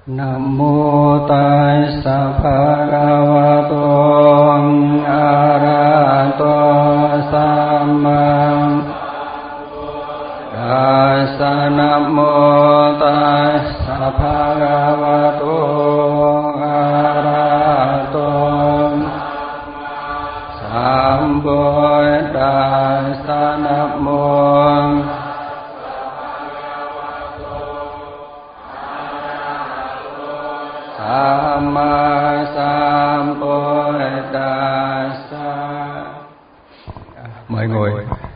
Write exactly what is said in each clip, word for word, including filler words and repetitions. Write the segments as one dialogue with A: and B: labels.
A: Nam mô Tassa Bhagavato Arahato Samma Tassa. Nam mô Tassa Bhagavato Arahato Sambuddhassa. Nam mô Samma Sambuddhassa. Mời ngồi.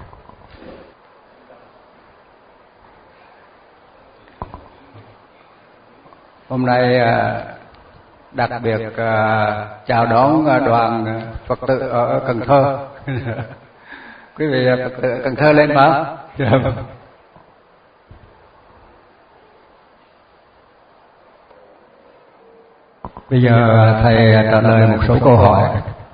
A: Hôm nay đặc biệt chào đón đoàn Phật tử ở Cần Thơ. Quý vị Phật tử Cần Thơ lên mà. Bây giờ thầy trả lời một số câu hỏi.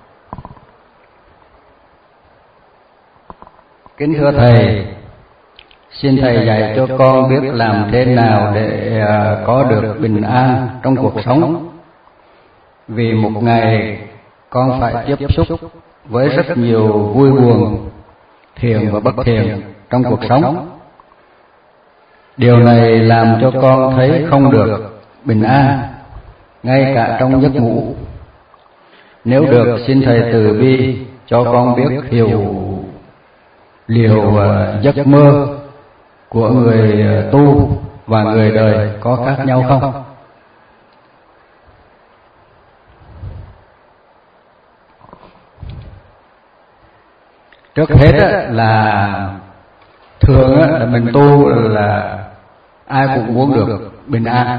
A: Kính thưa thầy, xin thầy dạy cho con biết làm thế nào để có được bình an trong cuộc sống. Vì một ngày con phải tiếp xúc với rất nhiều vui buồn, thiện và bất thiện trong cuộc sống. Điều này làm cho con thấy không được bình an, ngay cả trong giấc ngủ. Nếu được, xin thầy từ bi cho con biết hiểu liều giấc mơ của người tu và người đời có khác nhau không? Trước hết là thường là mình tu là ai cũng muốn được bình an.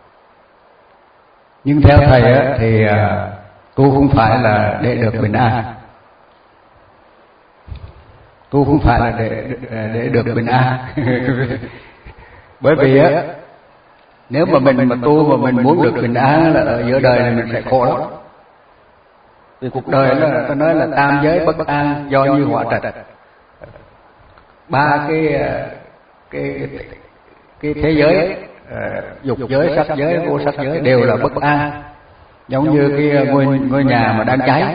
A: Nhưng theo thầy thì tu không phải là để được bình an, tu không phải là để để được bình an. Bởi vì nếu mà mình mà tu mà mình muốn được bình an là ở giữa đời này mình sẽ khổ lắm. Vì cuộc đời đó ta nói là tam giới bất an do như hỏa trạch. Ba cái cái cái thế giới, dục giới, sắc giới, vô sắc giới đều là bất an, giống như cái ngôi ngôi nhà mà đang cháy.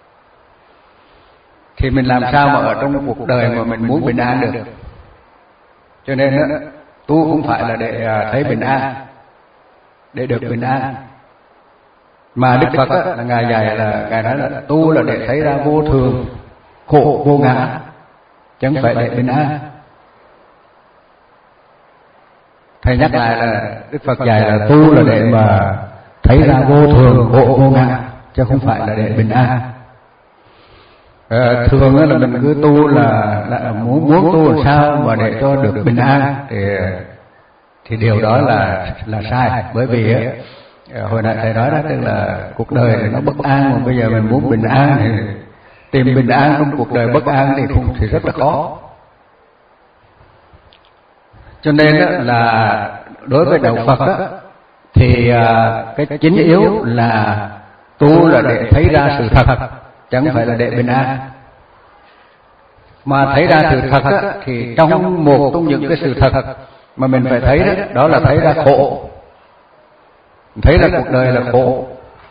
A: Thì mình làm sao mà ở trong cuộc đời mà mình muốn bình an được? Cho nên đó, tu không phải là để thấy bình an, để được bình an, mà Đức Phật đó, là ngài dạy là ngài nói là tu là để thấy ra vô thường, khổ vô ngã, chứ không phải để bình an. Thầy nhắc lại là Đức Phật dạy là tu là để mà thấy ra vô thường, khổ vô ngã, chứ không phải là để bình an. À, thường là mình cứ tu là, là muốn muốn tu làm sao mà để cho được bình an thì thì điều đó là là sai. Bởi vì hồi nãy thầy nói đó, tức là cuộc đời nó bất an, mà bây giờ mình muốn bình an thì tìm bình an trong cuộc đời bất an thì không thì rất là khó. Cho nên đó là đối với đạo Phật đó, thì cái chính yếu là tu là để thấy ra sự thật, chẳng phải là để bình an. Mà thấy ra sự thật á, thì trong một trong những cái sự thật mà mình phải thấy đó, đó là thấy ra khổ, thấy là cuộc đời là khổ,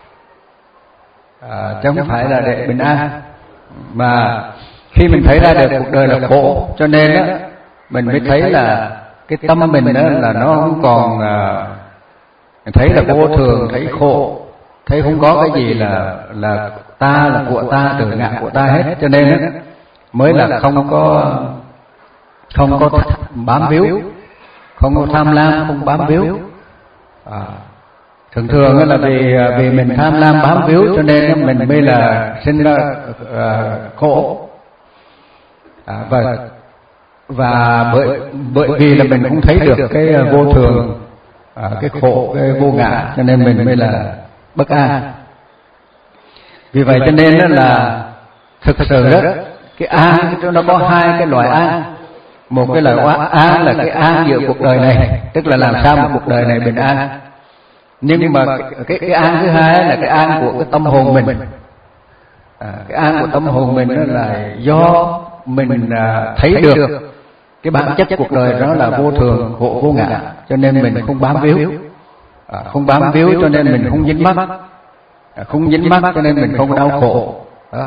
A: à, chứ không phải là để bình an. Mà khi mình thấy ra được cuộc đời là khổ, cho nên đó, mình mới thấy là cái tâm mình đó là nó không còn à, thấy là vô thường, thấy khổ, thấy không có cái gì là là ta, là của ta, tự ngã của ta hết. Cho nên đó, mới là không có không có bám víu, không có tham lam, không bám víu. À, thường thường là vì vì mình tham lam bám víu cho nên mình mới là sinh ra uh, khổ. À, và và bởi bởi vì là mình không thấy được cái vô thường, à, cái khổ, cái vô ngã, cho nên mình mới là bất an. Vì vậy cho nên đó là thực sự đó, cái an nó có hai cái loại an. Một cái loại an là cái an giữa cuộc đời này, tức là làm sao mà cuộc đời này bình an. Nhưng mà cái cái an thứ hai là cái an của cái tâm hồn mình. À, cái an của tâm hồn mình đó là do mình à, thấy được cái bản chất cuộc đời đó là vô thường, khổ vô ngã, cho nên mình không bám víu. à, không bám víu cho nên mình không dính mắc, à, không dính mắc cho nên mình không đau khổ. Đó.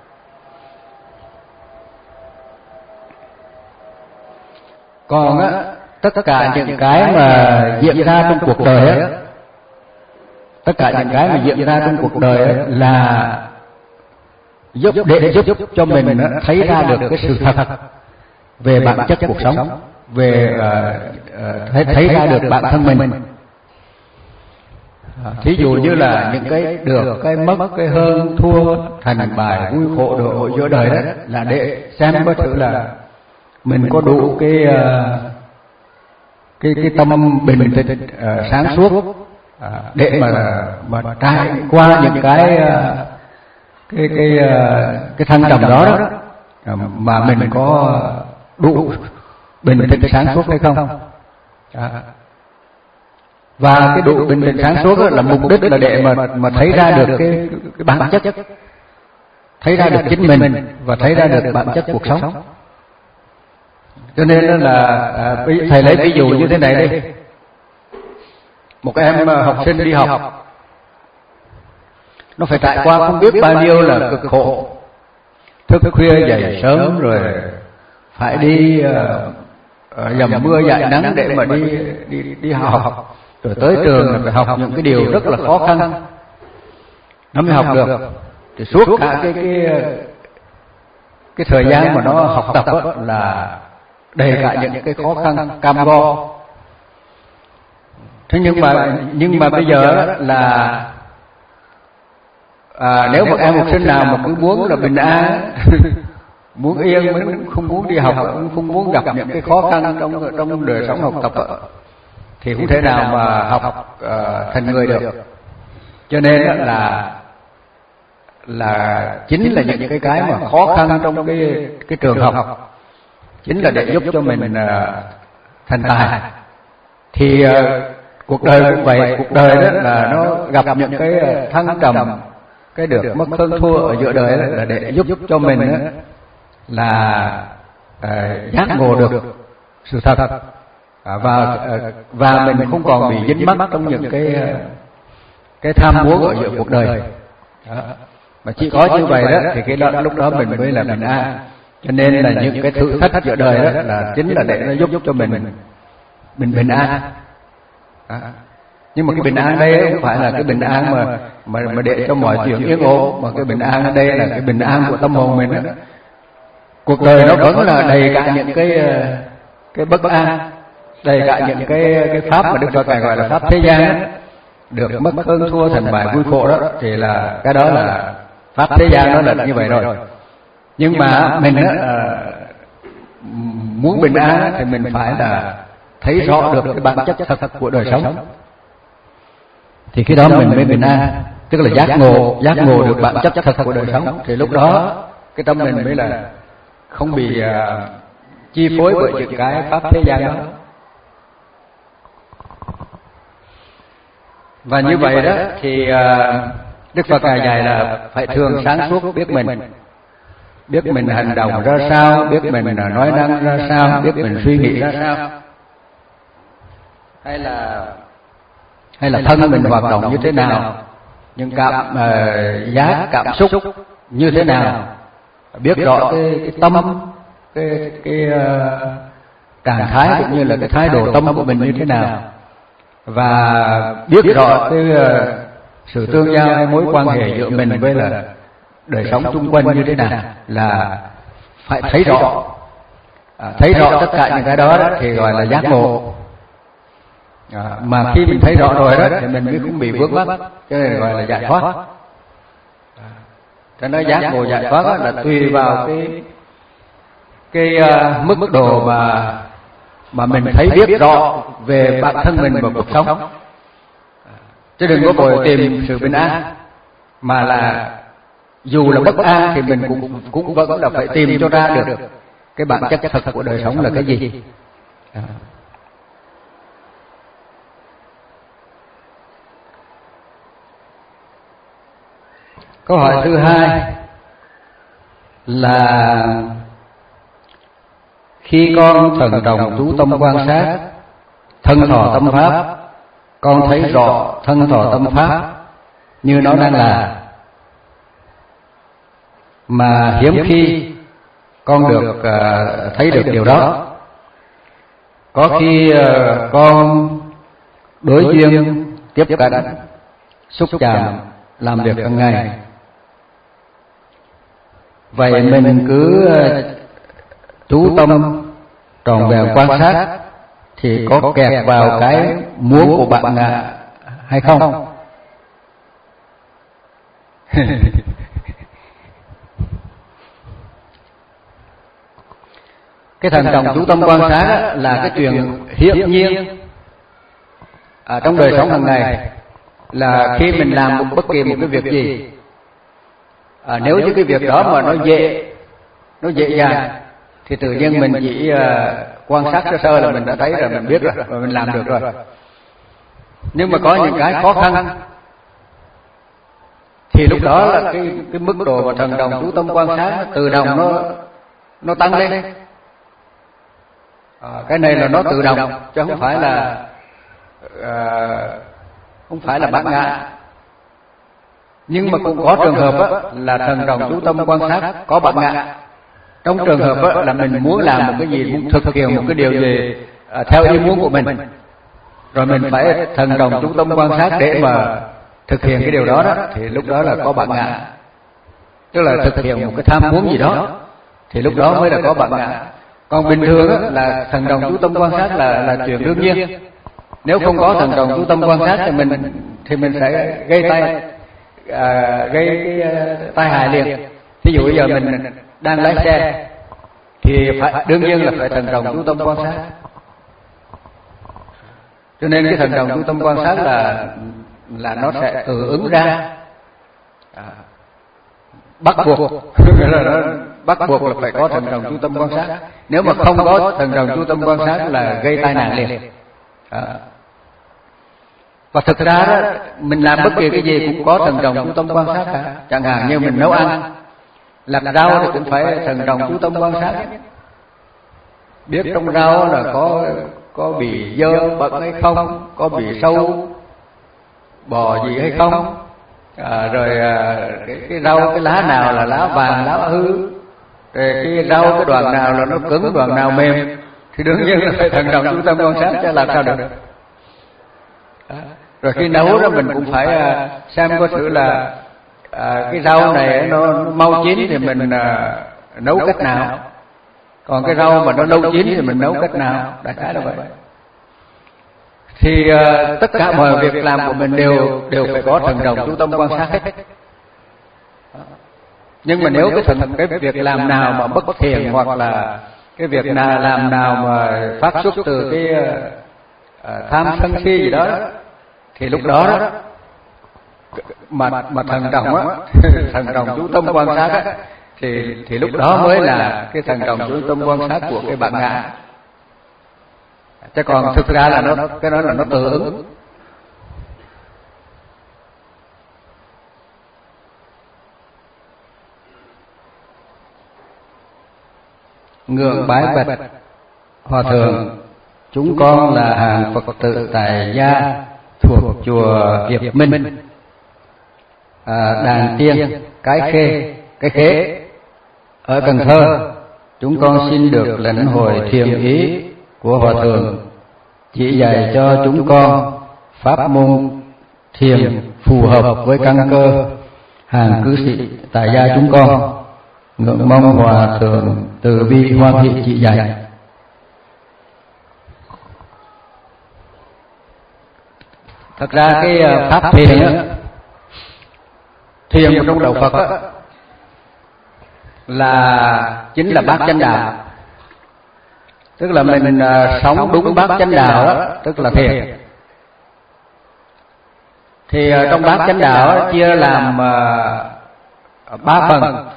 A: Còn á, tất cả những cái mà diễn ra trong cuộc đời á, tất cả những cái mà diễn ra trong cuộc đời á là giúp để giúp cho mình thấy ra được cái sự thật về bản chất cuộc sống, về uh, uh, thấy, thấy ra được bản thân mình. Thí dụ như là những cái được, cái mất, cái hơn, thua, thành bại, vui khổ, độ hội giữa đời đó là để xem có thử là mình có đủ cái uh, cái cái tâm bình tĩnh, uh, sáng suốt uh, để mà mà trải qua những cái uh, cái cái uh, cái thăng trầm đó đó, uh, mà mình có đủ bình tĩnh sáng suốt hay không. À. Và cái đủ bình tĩnh sáng suốt là mục đích là để mà mà thấy ra được cái, cái bản chất, thấy ra được chính mình và thấy ra được bản chất cuộc sống. Cho nên là à, thầy lấy ví dụ như thế này đi. Một em học sinh đi học, nó phải trải qua không biết bao nhiêu là cực khổ, thức khuya dậy sớm rồi phải đi uh, dầm mưa dãi nắng để mà đi đi đi học, rồi tới trường là phải học những cái điều rất là khó khăn nó mới học được. Thì suốt cả cái cái cái thời gian mà nó học tập đó là đầy cả những cái khó khăn cam go. Thế nhưng mà nhưng mà bây giờ là à, nếu một em học sinh nào mà cứ muốn là bình an, muốn yên, không muốn đi học, không muốn gặp những cái khó khăn trong trong đời sống học tập thì không thể nào mà học uh, thành người được. Cho nên là là chính là những cái cái mà khó khăn trong cái cái trường học chính là để giúp cho mình uh, thành tài. Thì uh, cuộc đời cũng vậy, cuộc đời đó là nó gặp những cái thăng trầm, cái được mất hơn thua ở giữa đời là để giúp cho mình đó, là uh, giác ngộ được sự thật, à, và uh, và mình không còn bị dính mắc trong những cái uh, cái tham muốn ở giữa cuộc đời. Đó. Mà chỉ có như vậy đó thì cái đó, lúc đó mình mới là bình an. Cho nên là những cái thử thách giữa đời đó là chính là để nó giúp cho mình mình bình bình an. Đó. Nhưng mà cái bình an đây không phải là cái bình an mà mà mà để cho mọi chuyện yên ổn, mà cái bình an ở đây là cái bình an của tâm hồn mình đó. Cuộc đời nó vẫn là đầy cả những cái cái bất an, đầy cả những cái cái pháp mà Đức Phật Ngài gọi là pháp thế gian đó. Được mất hơn thua thành bại vui khổ đó thì là cái đó là pháp thế gian, đó là như vậy rồi. Nhưng mà mình á, muốn bình an thì mình phải là thấy rõ được cái bản chất thật của đời sống, thì khi đó mình mới bình an, tức là giác ngộ giác ngộ được bản chất thật của đời sống. Thì lúc đó cái tâm mình mới là không bị uh, chi phối bởi những cái pháp thế gian đó. Và như vậy đó thì uh, Đức Phật Ngài dạy là phải thường sáng suốt, biết mình, biết mình hành động ra sao, biết mình nói năng ra sao, biết mình suy nghĩ ra sao, hay là hay là thân mình hoạt động như thế nào, những cảm uh, giác cảm xúc như thế nào, biết rõ cái, cái tâm, cái cái uh, trạng thái cũng như là cái thái độ tâm của mình như thế nào, và biết rõ cái uh, sự tương giao hay mối quan hệ giữa mình với là đời sống xung quanh như thế nào, là phải thấy rõ. À, thấy rõ tất cả những cái đó, đó thì gọi là giác ngộ. À, mà khi mình thấy rõ rồi đó thì mình mới không bị vướng mắc, cái này gọi là giải thoát. À, cho nên giác ngộ giải thoát là tùy vào cái cái uh, mức độ mà mà mình thấy biết rõ về bản thân mình và cuộc sống. À, chứ đừng có vội tìm sự bình an, mà là dù là bất an thì mình cũng cũng vẫn là phải tìm cho ra được cái bản chất thật của đời sống là cái gì. À. Câu hỏi thứ hai là khi con thần đồng chú tâm quan sát, thân thọ tâm pháp, con thấy rõ thân thọ tâm pháp như nó đang là, mà hiếm khi con được uh, thấy được điều đó. Có khi uh, con đối duyên tiếp cận, xúc chạm, làm việc hàng ngày. Vậy mình cứ uh, chú tâm tròn vẹn quan sát thì có kẹt vào cái muốn của bạn à, hay không? Cái thần trọng chú tâm quan sát là cái chuyện hiển nhiên à, trong đời sống hàng ngày. Là khi mình làm một bất kỳ một cái việc gì, à, nếu như cái việc đó mà nó dễ, nó dễ dàng thì tự nhiên mình chỉ uh, quan sát sơ sơ là mình đã thấy rồi, mình biết rồi, và mình làm được rồi. Nhưng mà có những cái khó khăn thì lúc đó là cái cái mức độ và thần đồng chú tâm quan sát tự động nó nó tăng lên. À, cái này là nó tự động chứ không phải là uh, không phải là bản ngã. Nhưng mà cũng có trường hợp á, là thần đồng chú tâm quan sát có bản ngã. Trong trường hợp á, là mình muốn làm một cái gì, muốn thực hiện một cái điều gì à, theo ý muốn của mình, rồi mình phải thần đồng chú tâm quan sát để mà thực hiện cái điều đó, đó thì lúc đó là có bản ngã. Tức là thực hiện một cái tham muốn gì đó thì lúc đó mới là có bản ngã. Còn bình thường á, là thần đồng chú tâm quan sát là là chuyện đương nhiên. Nếu không có thần đồng chú tâm quan sát thì mình thì mình sẽ gây tai à, gây cái uh, tai hại liền. Thí dụ bây giờ mình đang lái xe thì phải, đương nhiên là phải thần đồng chú tâm quan sát. Cho nên cái thần đồng chú tâm quan sát là là nó sẽ tự ứng ra, à, bắt buộc là nó bắt buộc là phải có thần đồng chú tâm quan sát. Nếu mà không có thần đồng chú tâm quan sát là gây tai nạn liền. À. Và thực ra đó, mình làm bất kỳ cái gì cũng có thần đồng chú tâm quan sát cả. Chẳng hạn như mình nấu ăn, làm rau thì cũng phải thần đồng chú tâm quan sát, biết trong rau là có có bị dơ bẩn hay không, có bị sâu bò gì hay không, à, rồi à, cái, cái rau cái lá nào là lá vàng lá hư, rồi cái rau cái đoạn nào là nó cứng đoạn nào mềm, thì đương nhiên là phải thần đồng chú tâm quan sát chứ làm sao được. À, rồi khi nấu đó mình cũng phải à, xem có sự là à, cái rau này nó, nó mau chín thì mình à, nấu cách nào, còn cái rau mà nó lâu chín thì mình nấu cách nào, đại khái là vậy. Thì uh, tất cả mọi việc làm của mình đều đều phải có thần đồng chú tâm quan sát hết. Nhưng mà nếu cái thần cái việc làm nào mà bất thiện hoặc là cái việc nào làm nào mà phát xuất từ cái uh, tham sân si gì đó, thì lúc đó, đó mà mà thần đồng á, thần đồng chú tâm quan sát á, thì thì lúc đó mới là cái thần đồng chú tâm quan sát của cái bản ngã. Chứ còn thực ra là nó cái đó là nó tự ứng. Ngưỡng bái bạch Hòa thượng, chúng con là hàng Phật tử tại gia thuộc chùa Hiệp Minh, à, Đàn Tiên, Cái Khê, Cái Khế ở Cần Thơ. Chúng con xin được lãnh hội thiền ý của Hòa thượng chỉ dạy cho chúng con pháp môn thiền phù hợp với căn cơ hàng cư sĩ tại gia chúng con. Ngưỡng mong Hòa thượng từ bi hoan hỷ chỉ dạy. Thật ra cái pháp thiền á, thiền trong đạo Phật á, là chính là bát chánh đạo. Tức là mình uh, sống đúng bát chánh đạo đó, tức là thiền. Thì uh, trong bát chánh đạo đó, chia làm uh, ba phần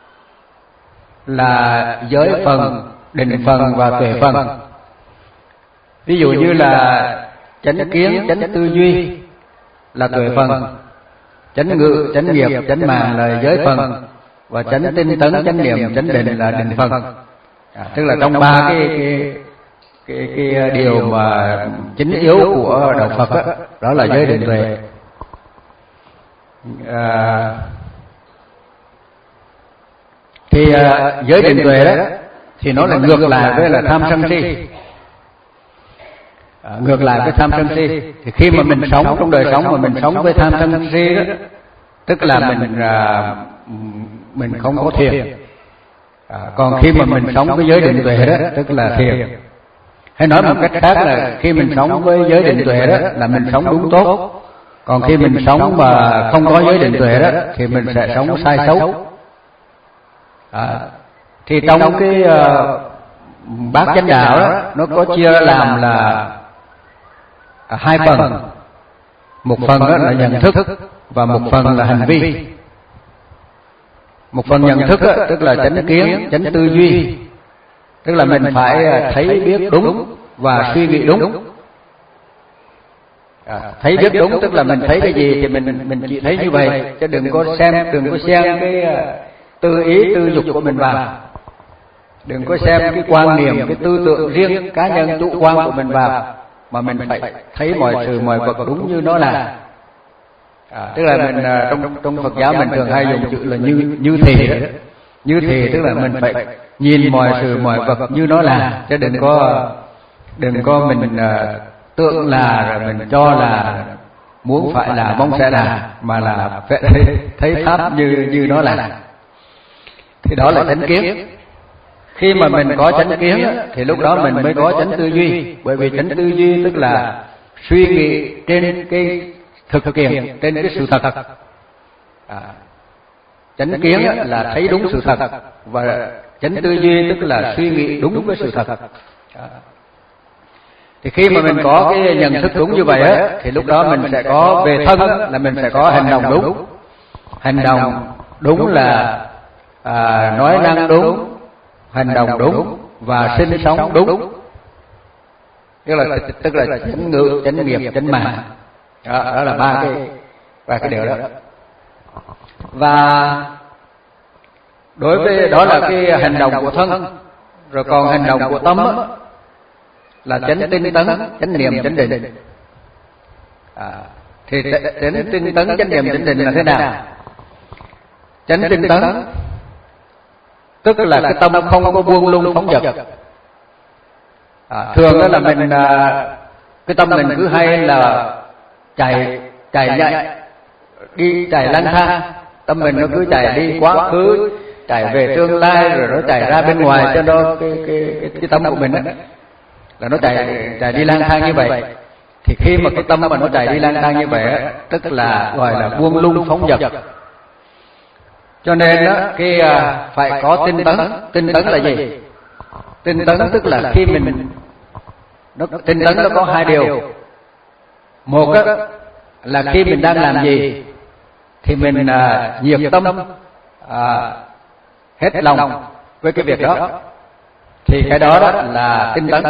A: là giới phần, định phần và tuệ phần. Ví dụ như là chánh kiến, chánh tư duy là tuệ phần, chánh ngữ, chánh nghiệp, chánh mạng là giới phần, và chánh tinh tấn, chánh niệm, chánh định là định phần. À, tức là trong ba cái, cái cái cái điều mà chính yếu của đạo Phật đó, đó là giới định tuệ. À, thì à, giới định tuệ đó thì nó là ngược lại với là tham sân si. À, ngược lại với tham sân si thì khi mà mình sống trong đời sống mà mình sống với tham sân si đó, tức là mình à, mình không có thiền. À, còn khi mà mình sống với giới định tuệ đó, tức là thiền. Hay nói một cách khác là khi mình sống với giới định tuệ đó là mình sống đúng tốt. Còn khi mình sống mà không có giới định tuệ đó thì mình sẽ sống sai xấu. À, thì trong cái uh, bát chánh đạo đó nó có chia làm là hai phần. Một phần đó là nhận thức và một phần là hành vi. Một phần nhận thức đó, tức là chánh kiến, chánh tư duy, tức là mình phải thấy biết đúng và suy nghĩ đúng. À, thấy biết đúng tức là mình thấy cái gì thì mình mình chỉ thấy như vậy, chứ đừng có xem đừng có xem cái tư ý tư dục của mình vào, đừng có xem cái quan niệm, cái tư tưởng riêng cá nhân chủ quan của mình vào, mà mình phải thấy mọi sự mọi vật đúng như nó là. À, tức là mình trong trong Phật giáo mình thường hay dùng chữ là như như thì đó. Như thì tức là mình phải nhìn mọi sự mọi vật như nó là, chứ đừng có đừng có mình uh, tưởng là rồi mình cho là muốn phải là mong sẽ là, mà là phải thấy, thấy pháp như như nó là. Thì đó là chánh kiến. Khi mà mình có chánh kiến thì lúc đó mình mới có chánh tư duy, bởi vì chánh tư duy tức là suy nghĩ trên cái thực kiện, trên cái sự thật. À, chánh kiến là thấy đúng sự thật, và chánh tư duy tức là suy nghĩ đúng với sự thật. À, thì khi mà mình có cái nhận thức đúng như vậy á, thì lúc đó mình sẽ có về thân á, là mình sẽ có hành động đúng. Hành động đúng là à, nói năng đúng, hành động đúng và sinh sống đúng. Tức là tức là chánh ngữ, chánh nghiệp, chánh mạng. Đó, đó là ba cái ba cái điều đó. Và đối với đó là cái hành động của thân. Rồi còn hành động của tâm á, là chánh tinh tấn, chánh niệm, chánh định. À, thì chánh tinh tấn, chánh niệm, chánh định là thế nào? Chánh tinh tấn tức là cái tâm không có buông lung phóng dật. À, thường đó là mình à, cái tâm mình cứ hay là chạy chạy nhảy, đi chạy lang thang, tâm mình nó cứ chạy đi quá khứ, chạy về tương lai, rồi nó chạy ra bên ngoài, cho nó cái cái cái, cái tâm của mình đó, là nó chạy chạy đi lang thang như vậy. Thì khi mà cái tâm mà nó chạy đi lang thang như vậy á, tức là gọi là buông lung phóng dật. Cho nên đó cái à, phải có tinh tấn. Tinh tấn là gì? Tinh tấn tức là khi mình nó, tinh tấn nó có hai điều. Một á, là khi mình đang làm gì thì mình à, nhiệt tâm à, hết lòng với cái việc đó, thì cái đó, đó là tinh tấn.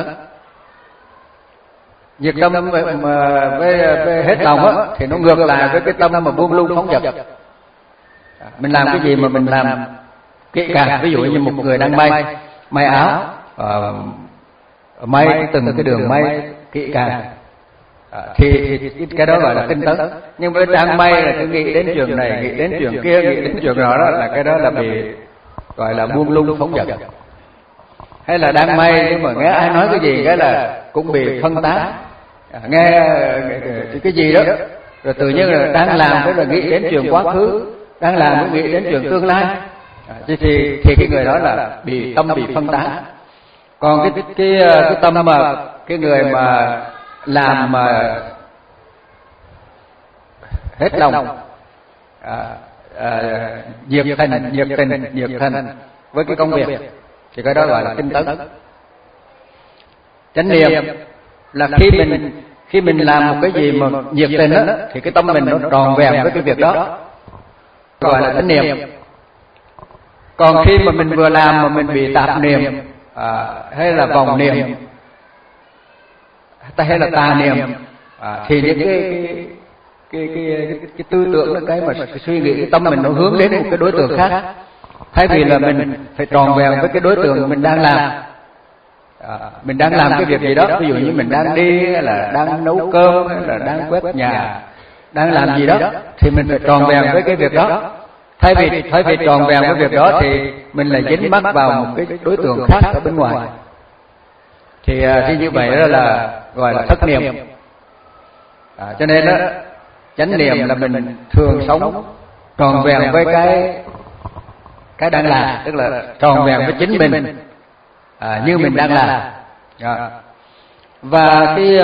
A: Nhiệt tâm với, với, với hết lòng á, thì nó ngược lại với cái tâm mà buông lung phóng dật. Mình làm cái gì mà mình làm kỹ càng, ví dụ như một người đang may may áo, uh, may từng cái đường may kỹ càng, uh, thì, thì cái đó gọi là tinh tấn. Nhưng với đang may là cứ nghĩ đến trường này, nghĩ đến trường kia, nghĩ đến trường đó, đó là cái đó là bị gọi là buông lung phóng dật. Hay là đang may nhưng mà nghe ai nói cái gì cái là cũng bị phân tán, uh, nghe uh, cái gì đó, rồi tự nhiên là đang làm cái là nghĩ đến trường quá khứ, đang làm mới nghĩ đến trường tương lai, à, thì, thì thì cái người đó là bị tâm bị phân tán. Còn cái cái cái tâm mà cái người mà làm mà hết lòng, à, à, nhiệt thành nhiệt tình nhiệt thành với cái công việc, thì cái đó gọi là tinh tấn. Chánh niệm là khi mình khi mình làm một cái gì mà nhiệt tình á, thì cái tâm mình nó tròn vẹn với cái việc đó, gọi là chánh niệm. Còn khi mà mình vừa làm mà mình bị tạp niệm, à, hay là vòng niệm, hay là tà niệm, à, thì những cái cái cái, cái, cái, cái tư tưởng, cái mà cái suy nghĩ, cái tâm mình nó hướng đến một cái đối tượng khác, thay vì là mình phải tròn vẹn với cái đối tượng mình đang làm, À, mình đang làm cái việc gì đó, ví dụ như mình đang đi hay là đang nấu cơm hay là đang quét nhà, đang làm gì đó thì mình phải tròn vẹn với cái việc đó. Thay vì thay vì tròn vẹn với việc đó thì mình lại dính mắc vào một cái đối tượng khác ở bên ngoài. Thì thì như vậy đó là gọi là thất niệm. À, cho nên đó chánh niệm là mình thường sống tròn vẹn với cái cái đang làm, tức là tròn vẹn với chính mình, à, như mình đang làm. À. Và cái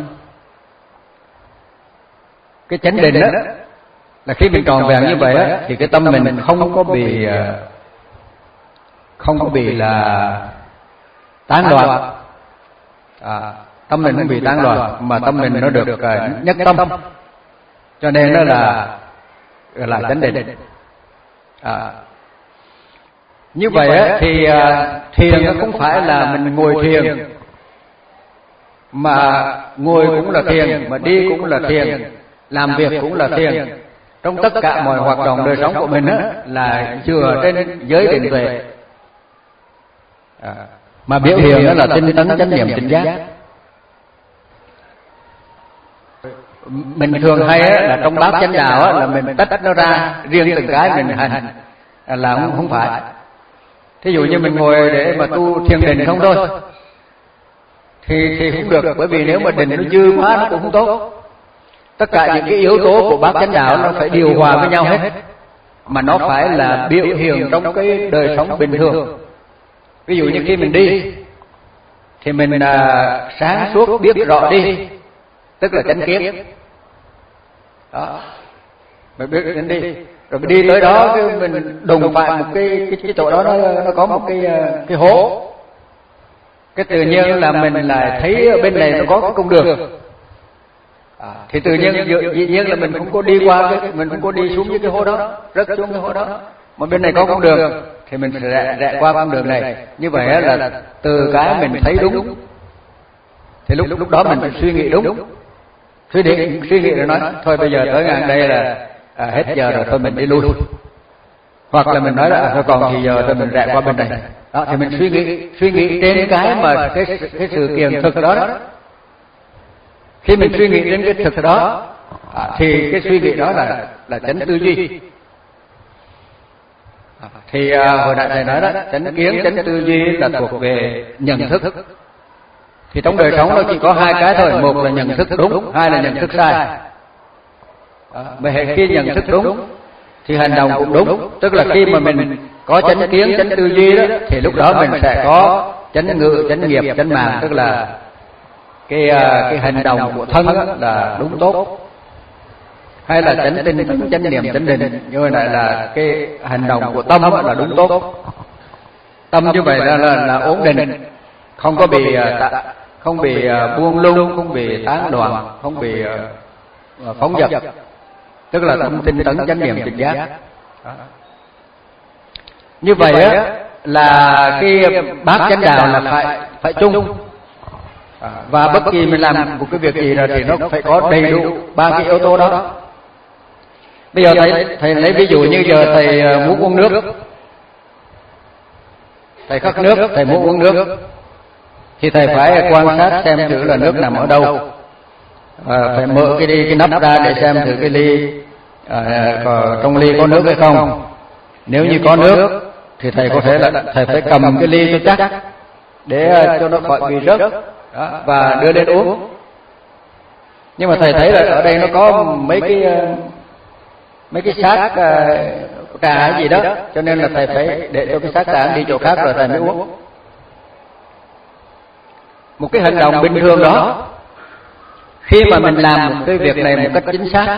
A: cái chánh định đó là khi mình tròn vẹn như vậy á, thì cái tâm mình không có bị không có bị là tán loạn. À, tâm mình không bị tán loạn mà tâm mình nó được uh, nhất tâm, cho nên nó là là chánh định. À, như vậy á, thì uh, thiền nó không phải là mình ngồi thiền, mà ngồi cũng là thiền, mà đi cũng là thiền, làm việc cũng là thiền. Trong tất cả mọi hoạt động đời sống của mình á, là dựa trên giới định tuệ. À, mà biểu hiện đó là tinh tấn chánh niệm tỉnh giác. Mình thường hay á, là trong bát chánh đạo á, là mình tách nó ra riêng từng cái mình hành, là không, không phải. Thí dụ như mình ngồi để mà tu thiền định không thôi thì thì không được, bởi vì nếu mà định nó dư quá nó cũng không tốt. Tất cả những cái yếu tố của bát chánh đạo nó phải điều hòa với nhau hết, mà nó phải là biểu hiện trong cái đời sống bình thường. Ví dụ như khi mình đi thì mình à, sáng suốt biết rõ đi, tức là chánh kiến. Đó, mình biết đến đi, rồi mình đi tới đó cái mình đụng phải một cái cái, cái chỗ đó nó nó có một cái cái hố, cái tự nhiên là mình lại thấy ở bên này nó có cái con đường. À, thì tự nhiên dĩ nhiên là mình không có đi qua cái, mình không có đi xuống với cái hố đó, rớt xuống cái hố đó, mà bên này có con đường thì mình phải rẽ, rẽ qua con đường này. Như vậy là từ cái mình thấy đúng thì lúc lúc đó mình phải suy nghĩ đúng, suy nghĩ suy nghĩ rồi nói thôi bây giờ tới ngang đây là à, hết giờ rồi, thôi mình đi lui. Hoặc là mình nói là à, thôi còn thì giờ thôi mình rẽ qua bên này. Đó thì mình suy nghĩ suy nghĩ trên cái mà cái cái sự kiện thực đó, đó. Khi mình suy nghĩ đến cái thực đó à, thì cái suy nghĩ đó là là chánh tư duy. À, thì à, hồi nãy thầy nói đó, chánh kiến chánh tư duy là thuộc về nhận thức. Thì trong đời sống nó chỉ có hai cái thôi, một là nhận thức đúng, hai là nhận thức sai. À, mà khi nhận thức đúng thì hành động cũng đúng, tức là khi mà mình có chánh kiến chánh tư duy đó thì lúc đó mình sẽ có chánh ngữ chánh nghiệp chánh mạng, tức là cái cái hành động của thân là đúng tốt, hay là chánh tinh tấn chánh niệm chánh định, như vậy là cái hành động của tâm là đúng tốt. Tâm như vậy là là, là ổn định, không có bị không bị buông lung, không bị tán loạn, không bị phóng dật, tức là tâm tinh tấn chánh niệm tỉnh giác. Như vậy á là cái bát chánh đạo là phải phải chung. À, và bất kỳ mình làm một cái việc gì là thì nó phải có đầy đủ ba cái yếu tố đó. Bây giờ thầy thầy lấy ví dụ như giờ thầy muốn uống nước, thầy khát nước, thầy muốn uống nước thì thầy phải quan sát xem thử là nước nằm ở đâu. À, phải mở cái ly cái nắp ra để xem thử cái ly à, có, trong ly có nước hay không. Nếu như có nước thì thầy có thể là thầy phải cầm cái ly cho chắc để cho nó khỏi bị rớt. Đó, và đưa lên uống. Nhưng mà thầy thấy là ở đây nó có mấy cái mấy cái xác uh, trà hay gì đó, cho nên là thầy phải để cho cái xác trà đi chỗ khác rồi thầy mới uống. Một cái hành động bình thường đó, khi mà mình làm một cái việc này một cách chính xác,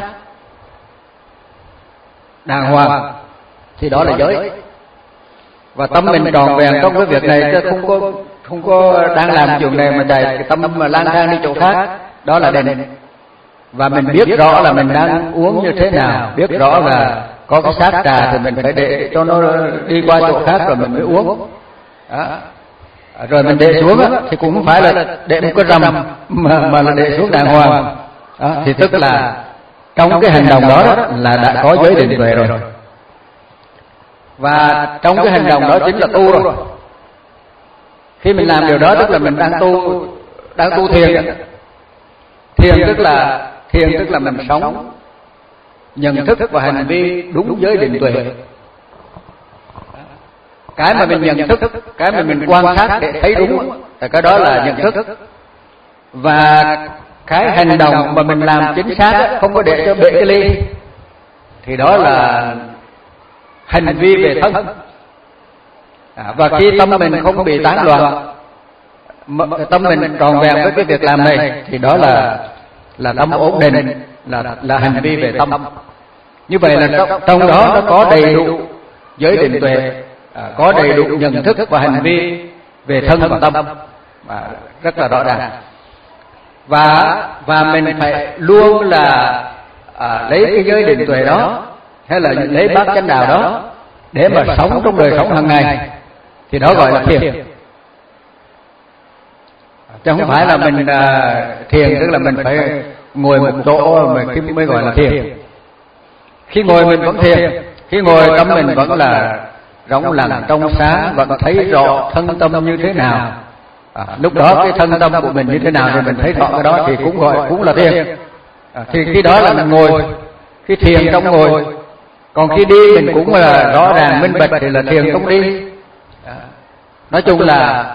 A: đàng hoàng, thì đó là giới. Và tâm mình tròn vẹn trong cái việc này, chứ không có không có đang làm chuyện này mà chạy cái tâm mà lang thang đi chỗ khác, đó là định. Và mình biết rõ là mình đang uống như thế nào, biết rõ là có cái xác trà thì mình phải để cho nó đi qua chỗ khác rồi mình mới uống. Đó. Rồi mình để xuống á, thì cũng không phải là để một cái rầm mà, mà là để xuống đàng hoàng. Đó. Thì tức là trong cái hành động đó, đó là đã có giới định tuệ rồi. Và trong cái hành động đó chính là tu rồi. Khi mình làm điều đó tức là mình đang tu đang tu thiền. Thiền tức là thiền tức là mình sống nhận thức và hành vi đúng giới định tuệ. Cái mà mình nhận thức, cái mà mình quan sát để thấy đúng, thì cái đó là nhận thức. Và cái hành động mà mình làm chính xác, không có để cho bể cái ly, thì đó là hành vi về thân. À, và khi tâm mình không bị tán loạn, tâm mình tròn vẹn với cái việc làm này, thì đó là là tâm ổn định, là là hành vi về tâm. Như vậy là trong, trong đó nó có đầy đủ giới định tuệ, à, có đầy đủ nhận thức và hành vi về thân và tâm, à, rất là rõ ràng. Và và mình phải luôn là à, lấy cái giới định tuệ đó, hay là lấy bát chánh đạo đó để mà sống trong đời sống hàng ngày, thì đó gọi là thiền. Chứ không phải là mình à, thiền tức là mình phải ngồi một chỗ mà khi mới gọi là thiền. Khi ngồi mình vẫn thiền, khi ngồi tâm mình vẫn là rỗng lặng trong sáng, vẫn thấy rõ thân tâm như thế nào. À, lúc đó cái thân tâm của mình như thế nào thì mình thấy rõ cái đó thì cũng gọi cũng là thiền. À, thì khi đó là mình ngồi, khi thiền trong ngồi. Còn khi đi mình cũng là rõ ràng minh bạch thì là thiền trong đi. À, nói chung là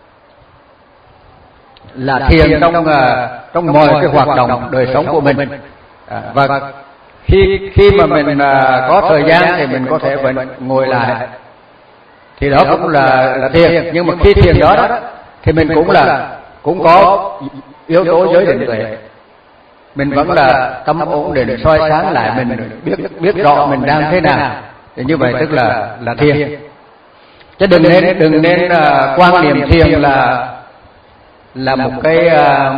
A: là thiền trong uh, trong mọi cái hoạt động đời sống của mình. À, và khi khi mà mình uh, có thời gian thì mình có thể vẫn ngồi lại, thì đó cũng là là thiền. Nhưng mà khi thiền đó, đó thì mình cũng là cũng có yếu tố giới định tuệ. Mình vẫn là tâm ổn định, soi sáng lại, mình biết biết rõ mình đang thế nào. Thì như vậy tức là là thiền. Chứ đừng nên đừng nên uh, quan niệm thiền là là một cái uh,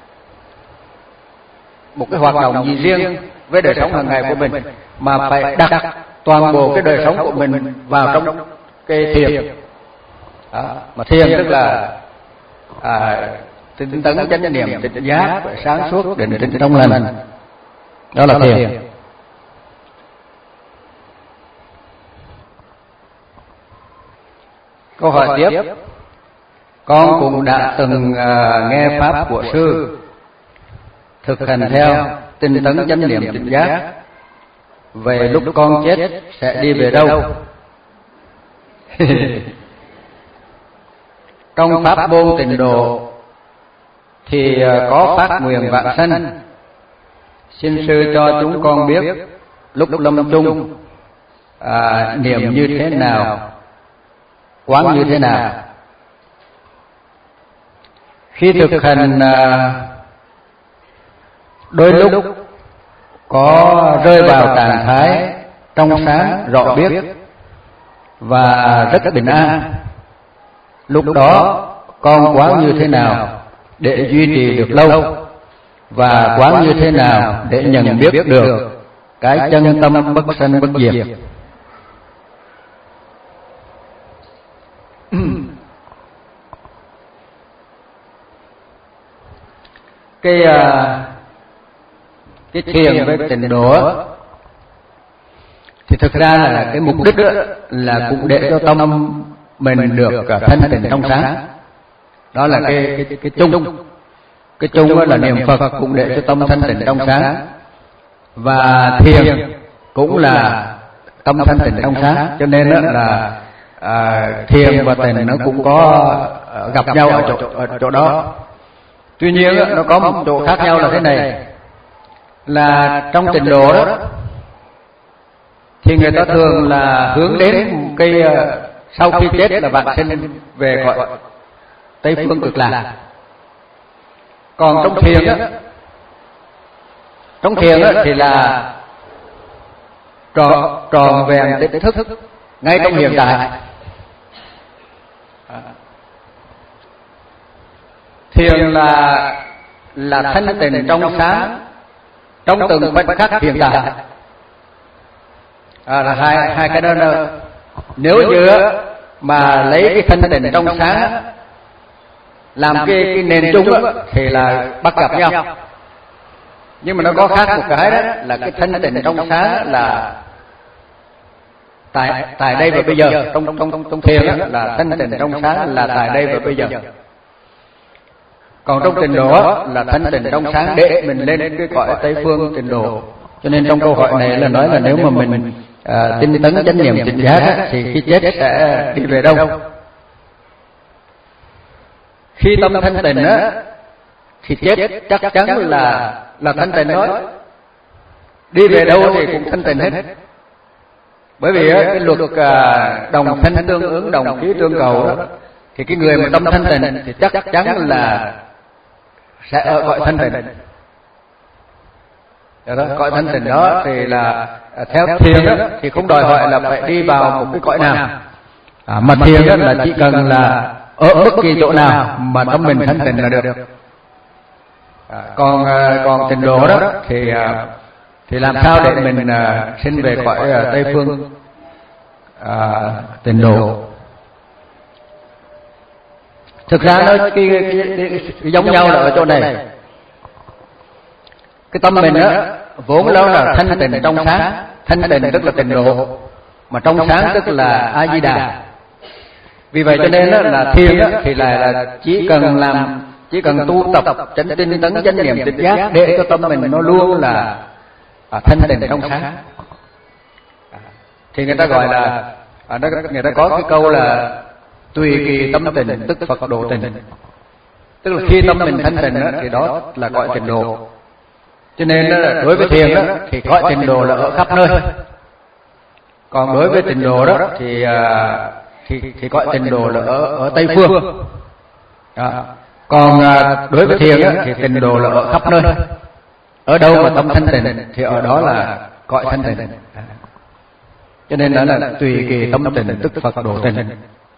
A: một cái hoạt động gì riêng với đời sống hàng ngày của mình, mà phải đặt toàn bộ cái đời sống của mình vào trong cái thiền. Đó. Mà thiền tức là à, tinh tấn chánh niệm, tỉnh giác, sáng suốt, định tĩnh trong lành. Đó là thiền. Câu hỏi tiếp. Con cũng đã từng uh, nghe pháp của sư, thực hành theo tinh tấn chánh niệm tỉnh giác. Về lúc con chết sẽ đi về đâu? Trong pháp môn tịnh độ thì uh, có phát nguyện vãng sanh. Xin sư cho chúng con biết lúc lâm chung à, niệm như thế nào, quán như thế nào. Khi thực hành à, đôi lúc có rơi vào trạng thái trong sáng rõ biết và rất bình an. Lúc đó con quán như thế nào để duy trì được lâu, và quán như thế nào để nhận biết được cái chân tâm bất sanh bất diệt. Cái cái thiền với tịnh độ thì thực ra là cái mục đích là cũng để cho tâm mình được thanh tịnh trong sáng. Đó là cái cái cái chung. Cái chung là niệm Phật cũng để cho tâm thanh tịnh trong sáng, và thiền cũng là tâm thanh tịnh trong sáng. Cho nên là à, thiền và tịnh nó cũng có gặp nhau ở chỗ, ở chỗ đó. Tuy nhiên nó có một chỗ khác nhau là thế này, là trong tịnh độ đó thì người ta thường là hướng đến cái sau khi chết là vãng sinh về cõi Tây phương cực lạc. Còn trong thiền á, trong thiền á thì là tròn tròn vẹn tỉnh thức ngay trong hiện tại. Thiền là là thanh tịnh trong sáng trong từng khoảnh khắc hiện tại. À, là hai hai cái đó là, nếu như mà lấy cái thanh tịnh trong sáng làm cái, cái nền chung á, thì là bắt gặp nhau. Nhưng mà nó có khác một cái đó là cái thanh tịnh trong sáng là tại tại đây và bây giờ. Trong trong trong thiền á, là thanh tịnh trong sáng là tại đây và bây giờ. Còn trong tịnh độ á, là thanh tịnh trong sáng để mình lên cái cõi Tây phương tịnh độ. Cho nên trong câu hỏi này là nói là nếu mà mình à, tinh tấn chánh niệm tỉnh giác á, thì khi chết sẽ đi về đâu? Khi tâm thanh tịnh á, thì chết chắc chắn là là thanh tịnh đó. Đi về đâu thì cũng thanh tịnh hết. Bởi vì á, cái luật à, đồng thanh tương ứng, đồng khí tương cầu đó, thì cái người mà tâm thanh tịnh thì chắc chắn là sẽ ở cõi thanh tịnh. Đó, cõi thanh tịnh đó thì là à, theo thiền đó, thì không đòi hỏi là phải đi vào một cái cõi nào, à, mà thiền đó là chỉ cần là ở bất kỳ chỗ nào mà tâm mình thanh tịnh là được. À, còn à, còn tịnh độ đó thì à, thì làm sao để mình à, sinh về cõi à, Tây phương à, tịnh độ? Thực ra nó cái, cái, cái, cái giống nhau là ở chỗ này. Cái tâm mình á vốn nó là thanh tịnh trong sáng, thanh tịnh tức là tịnh độ, mà trong sáng tức là A Di Đà. Vì vậy cho nên đó là thiền đó thì là, là chỉ cần làm chỉ cần tu tập chánh tinh tấn chánh niệm tỉnh giác để cho tâm mình nó luôn là à, thanh tịnh trong sáng. Thì người ta gọi là à, người ta có cái câu là tùy kỳ tâm tịnh tức Phật độ tịnh. Tức là khi tâm mình thanh tịnh đó, thì đó là cõi tịnh độ. Cho nên đó, đối với thiền đó thì cõi tịnh độ là ở khắp nơi. Còn đối với tịnh độ đó thì à, thì thì cõi tịnh độ là ở ở Tây phương. Đó. Còn à, đối với thiền đó, thì tịnh độ là ở khắp nơi. Ở đâu mà tâm thanh tịnh thì ở đó là cõi thanh tịnh. Cho nên đó là tùy kỳ tâm tịnh tức Phật độ tịnh.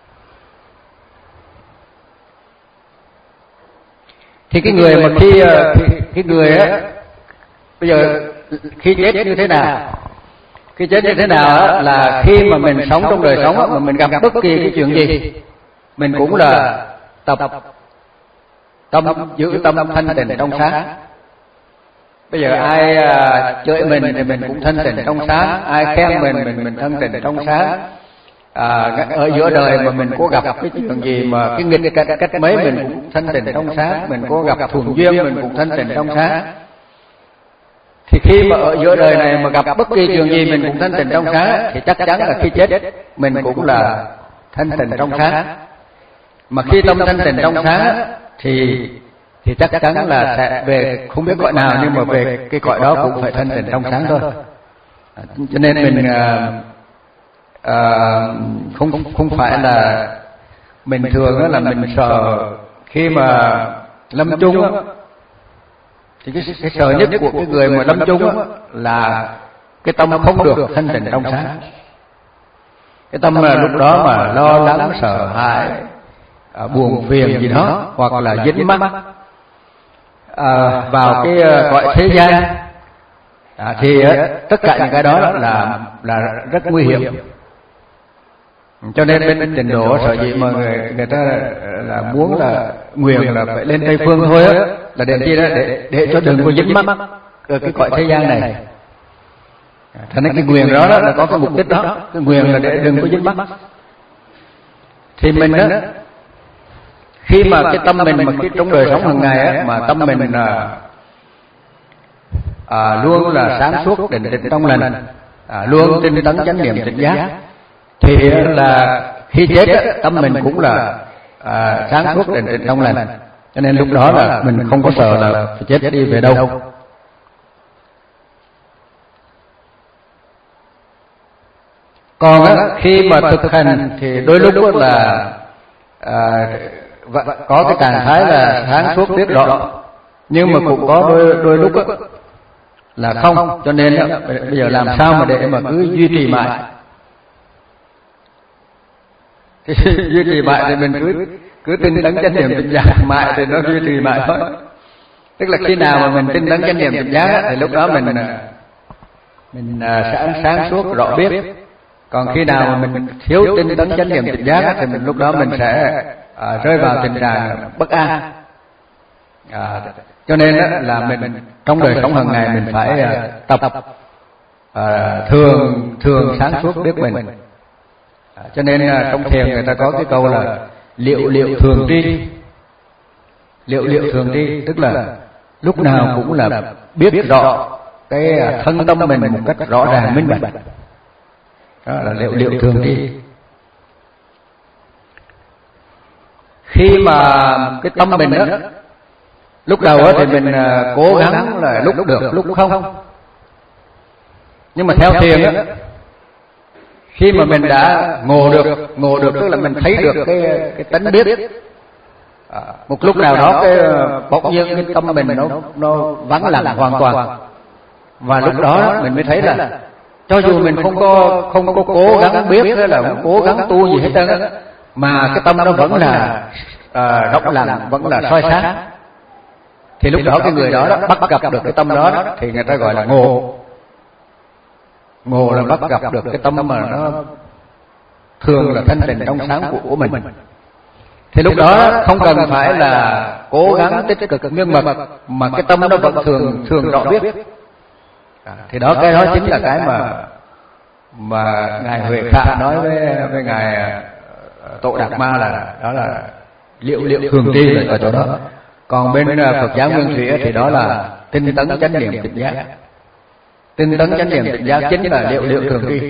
A: Thì cái người mà khi cái, cái người á bây giờ khi chết như thế nào? Khi chết như thế nào á là khi mà mình sống trong đời sống á, mà mình gặp bất kỳ cái chuyện gì mình cũng là tập tâm giữ tâm thanh tịnh trong sáng. Bây giờ ai à, chửi mình thì mình cũng thanh tịnh trong sáng, ai khen mình mình mình thanh tịnh trong sáng. À, ở giữa đời mà mình có gặp cái chuyện gì mà cái nghịch cách, cách mấy mình cũng thanh tịnh trong sáng, mình có gặp thuần duyên mình cũng thanh tịnh trong sáng. Thì khi mà ở giữa đời này mà gặp bất kỳ chuyện gì mình cũng thanh tịnh trong sáng thì chắc chắn là khi chết mình cũng là thanh tịnh trong sáng. Mà khi tâm thanh tịnh trong sáng thì thì chắc chắn là sẽ về không biết cõi nào, nhưng mà về cái cõi đó cũng phải thanh tịnh trong sáng thôi. Cho nên mình à, à, không không phải là mình thường đó là mình sợ khi mà lâm chung á, thì cái, cái sợ nhất của cái người mà lâm chung á là cái tâm không được thanh tịnh trong sáng. Cái tâm là lúc đó mà lo lắng sợ hãi, à, buồn phiền gì đó, hoặc là dính mắc à, vào cái cõi thế gian, à, thì á, tất cả những cái đó là là rất nguy hiểm. Cho nên bên tịnh độ sở dĩ mà người người ta là muốn là nguyện là phải lên Tây phương thôi á, là để chi đó để để cho đừng có dính mắc ở cái cõi thế gian này. Thành ra cái nguyện đó, đó là có cái mục đích đó, cái nguyện là để đừng có dính mắc. Thì mình đó khi mà cái tâm mình mà khi trong đời sống hàng ngày á, mà tâm mình à, à, luôn là sáng suốt định định trong lành, à, luôn tinh tấn chánh niệm tỉnh giác, thì là khi chết á, tâm mình cũng là à, sáng suốt định định trong lành. Cho nên lúc đó là mình không có sợ là phải chết đi về đâu. Còn á, khi mà thực hành thì đôi lúc là à, có cái trạng thái là sáng suốt biết rõ, nhưng mà cũng có đôi, đôi lúc á, là không. Cho nên á, bây giờ làm sao mà để mà cứ duy trì mãi? Thì duy trì mãi thì mình cứ cứ tinh tấn chánh niệm tỉnh giác mãi thì nó duy trì mãi thôi. Tức là khi nào mà mình tinh tấn chánh niệm tỉnh giác thì lúc đó mình mình sáng sáng suốt rõ biết. Còn khi nào mà mình thiếu tinh tấn chánh niệm tỉnh giác thì mình lúc đó mình sẽ à, rơi vào tình trạng bất an. À, cho nên đó, là mình trong đời sống hàng ngày mình phải à, tập à, thường thường sáng suốt biết mình. À, cho nên à, trong thiền người ta có cái câu là liệu liệu thường tri. Liệu liệu thường tri tức là lúc nào cũng là biết rõ cái thân tâm mình một cách rõ ràng minh bạch. Đó là liệu liệu thường tri. Khi mà cái tâm mình đó, lúc đầu thì mình cố gắng là lúc được lúc không. Nhưng mà theo thiền á, khi mà mình đã ngộ được, ngộ được tức là mình thấy được cái cái tánh biết. À, một lúc nào đó cái bỗng nhiên cái tâm mình nó nó vắng lặng hoàn toàn. Và lúc đó mình mới thấy là cho dù mình không có không có cố gắng biết hay là không cố gắng tu gì hết trơn á, mà cái tâm nó vẫn là à, rộng lặng, vẫn là soi sáng. Thì lúc đó cái người đó, đó bắt gặp được cái tâm đó thì người ta gọi là ngộ. Ngộ là bắt gặp được cái tâm mà nó thường là thanh tịnh trong sáng của, của mình. Thì lúc đó không cần phải là cố gắng tích cực nhưng mà mà cái tâm nó vẫn thường thường rõ biết. À, thì đó cái đó chính là cái mà mà ngài Huệ Khả nói với với ngài Tổ Đạt Ma là đó là liệu liệu thường tri là ở chỗ đó. Còn bên Phật giáo Nguyên Thủy thì đó là tinh tấn chánh niệm tỉnh giác. Tinh tấn chánh niệm tỉnh giác chính là liệu liệu thường tri.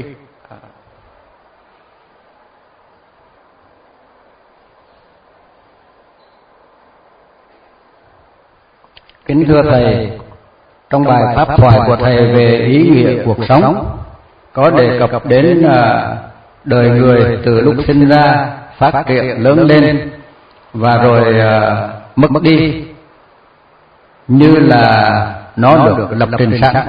A: Kính thưa thầy, trong bài pháp thoại của thầy về ý nghĩa cuộc sống có đề cập đến đời người từ lúc sinh ra, phát triển lớn lên và rồi mất đi, như là nó được lập trình sẵn.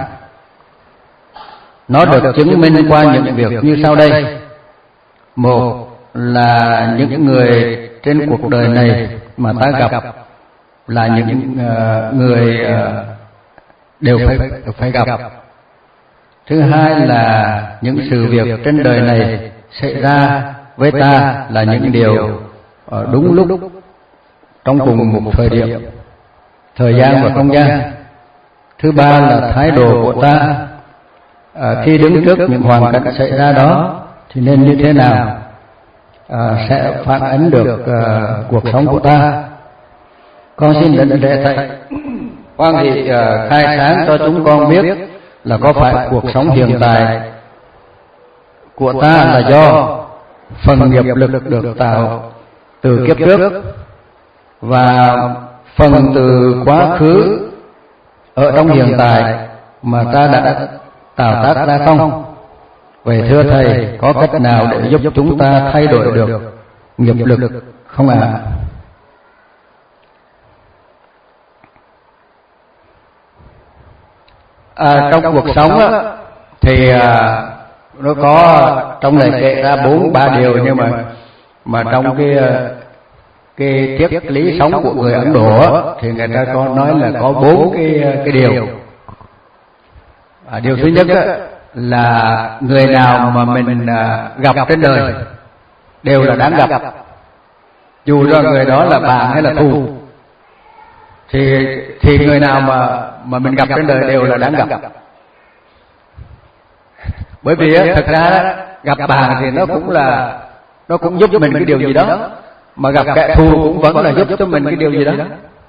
A: Nó được chứng minh qua những việc như sau đây. Một là những người trên cuộc đời này mà ta gặp là những uh, người uh, đều phải phải gặp. Thứ hai là những sự việc trên đời này xảy ra với ta là những điều uh, đúng lúc trong cùng một thời điểm, thời gian và không gian. Thứ ba là thái độ của ta uh, khi đứng trước những hoàn cảnh xảy ra đó thì nên như thế nào, uh, sẽ phản ánh được uh, cuộc sống của ta. Con xin định lễ thầy hoan hỷ uh, khai sáng cho chúng con biết là có phải cuộc sống hiện tại của ta là do phần nghiệp lực được tạo từ kiếp trước và phần từ quá khứ ở trong hiện tại mà ta đã tạo tác ra không? Vậy thưa thầy, có cách nào để giúp chúng ta thay đổi được nghiệp lực không ạ? À? À, trong cuộc sống á, thì à, nó có trong này kể ra bốn ba điều, nhưng mà mà trong cái cái triết lý sống của người Ấn Độ á, thì người ta có nói là có bốn cái cái điều. À, điều thứ nhất á, là người nào mà mình à, gặp trên đời đều là đáng gặp, dù cho người đó là bạn hay là thù, thì thì người nào mà mà mình gặp trên đời đều là đáng gặp. Bởi vì á, thực ra đó, gặp bạn thì nó cũng là nó cũng giúp mình cái điều gì đó, mà gặp kẻ thù cũng vẫn là giúp cho mình cái điều gì đó.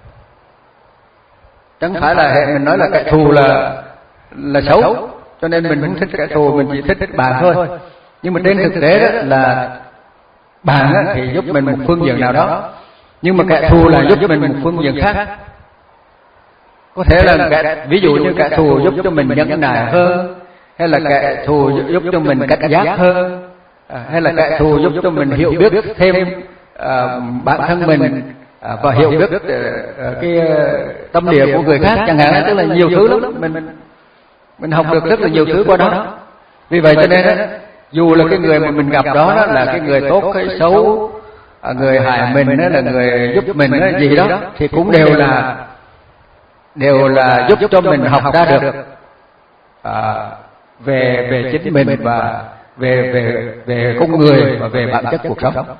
A: Chẳng phải là hệ mình nói là kẻ thù là là xấu, cho nên mình không thích kẻ thù, mình chỉ thích thích bạn thôi. Nhưng mà trên thực tế đó là bạn á, thì giúp mình một phương diện nào đó, nhưng mà kẻ thù là giúp mình một phương diện khác. Có thể là kẻ, ví dụ như kẻ thù giúp cho mình nhẫn nại hơn, hay là kẻ thù giúp cho mình cảnh giác hơn, à, hay là kẻ thù giúp cho mình hiểu biết thêm à, bản thân mình à, và hiểu biết à, cái tâm địa của người khác chẳng hạn. Tức là nhiều thứ lắm, mình mình học được rất là nhiều thứ qua đó. Vì vậy cho nên đó, dù là cái người mà mình gặp đó, đó là cái người tốt hay xấu, à, người hại mình đó là người giúp mình đó, gì đó, thì cũng đều là đều là giúp cho mình học ra được à, về về chính mình và về về về con người và về bản chất cuộc sống. Đó.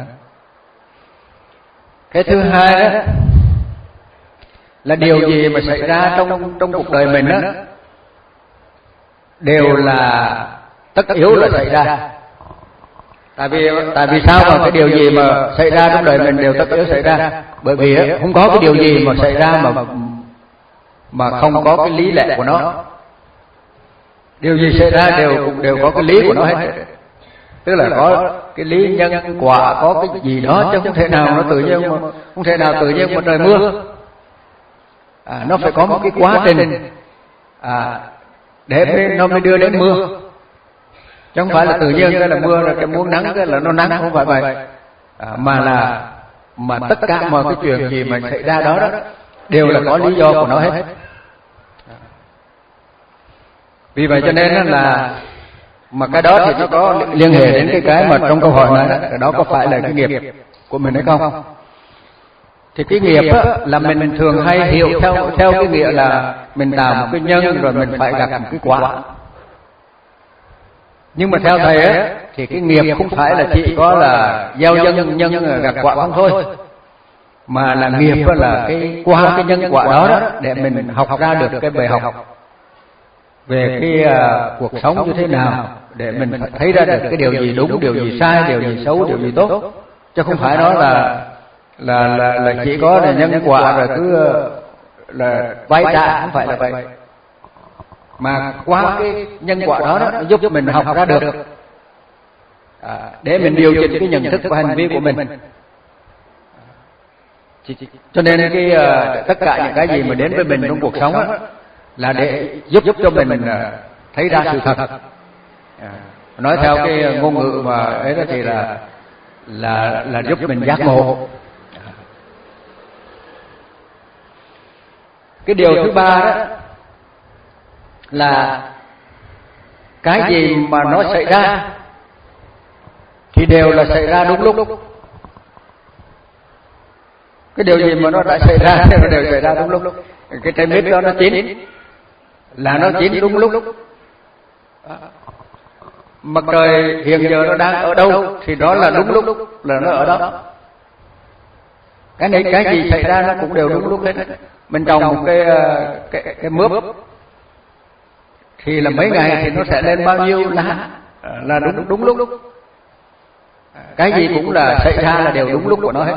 A: Cái thứ hai đó là điều gì mà xảy ra trong trong cuộc đời mình đó đều là tất yếu là xảy ra, Tại vì tại vì sao mà cái điều gì mà xảy ra trong đời mình đều tất yếu xảy ra? Bởi vì không có cái điều gì mà xảy ra mà mà không có cái lý lẽ của nó. Điều gì xảy ra đều cũng đều có cái lý của nó hết. Tức là có cái lý nhân quả, có cái gì đó chứ không thể nào nó tự nhiên mà không thể nào tự nhiên mà trời mưa. À, nó phải có một cái quá trình à, để nó mới đưa đến mưa. Chứ không phải là tự nhiên cái là mưa rồi cái muốn nắng cái là nó nắng, không phải vậy. À, mà là mà tất cả mọi cái chuyện gì mà xảy ra đó đó đều là có lý do của nó hết. Vì vậy cho nên là mà cái đó thì nó có liên hệ đến cái cái mà trong câu hỏi này, đó có phải là cái nghiệp của mình hay không? Thì cái nghiệp á, là mình thường hay hiểu theo theo cái nghĩa là mình tạo một cái nhân rồi mình phải gặt một cái quả. Nhưng mà theo thầy á thì cái nghiệp không phải là chỉ có là gieo nhân nhân gặt quả không thôi, mà là nghiệp là cái qua cái nhân quả đó, đó để mình học ra được cái bài học về cái uh, cuộc sống như thế nào, để mình thấy ra được cái điều gì đúng, điều gì sai, điều gì xấu, điều gì tốt, chứ không phải đó là là là, là chỉ có là nhân quả rồi cứ uh, là vay trả, không phải là vậy. Mà qua cái nhân quả đó, đó nó giúp cho mình học ra được à, để mình điều chỉnh cái nhận thức và hành vi của mình. Cho nên cái uh, tất cả những cái gì mà đến với mình trong cuộc sống đó, là để giúp giúp cho mình uh, thấy ra sự thật. À, nói theo cái ngôn ngữ mà ấy đó thì là là là giúp mình giác ngộ. Cái điều thứ ba đó là cái gì mà nó xảy ra thì đều là xảy ra đúng lúc. Cái điều gì mà nó đã xảy ra thì nó đều xảy ra đúng lúc. Cái trái mít đó nó chín là nó chín đúng lúc. Mặt trời hiện giờ nó đang ở đâu thì đó là đúng lúc, là nó ở đó. Cái này cái gì xảy ra nó cũng đều đúng lúc hết. Mình trồng một cái cái cái mướp thì là mấy ngày thì nó sẽ lên bao nhiêu lá, là đúng đúng lúc. Cái gì cũng là xảy ra là đều đúng lúc của nó hết.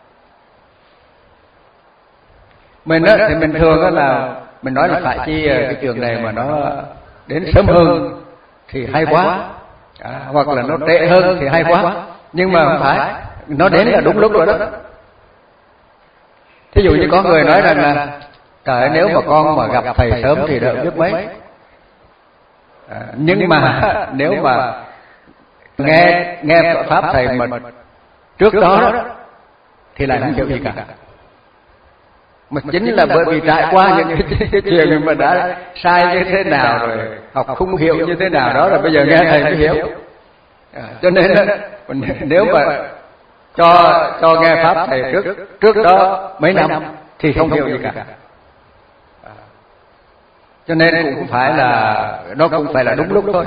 A: Mình á thì mình thường á là mình nói là phải chi cái trường này mà nó đến sớm hơn thì hay quá, à, hoặc là nó trễ hơn thì hay quá, nhưng mà không phải, nó đến là đúng lúc rồi đó. Thí dụ như có người nói rằng là trời, nếu mà con mà gặp thầy sớm thì đỡ biết mấy, à, nhưng mà nếu mà nghe nghe pháp thầy mà trước đó, đó thì lại không hiểu gì cả. Mà chính là bởi vì trải qua những cái, cái chuyện mà đã sai như thế nào rồi, học không hiểu như thế nào đó, rồi bây giờ nghe thầy mới hiểu. À, cho nên đó, nếu mà cho cho nghe pháp thầy trước trước đó mấy năm thì không hiểu gì cả. À, cho nên cũng không phải là nó cũng phải là đúng lúc thôi.